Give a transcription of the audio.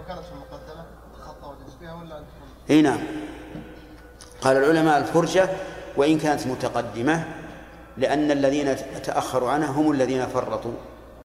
لو كانت في المقدمة خطأ وجلس فيها ولا أنت؟ اي نعم. قال العلماء الفرجة وإن كانت متقدمة، لأن الذين تأخروا عنها هم الذين فرطوا.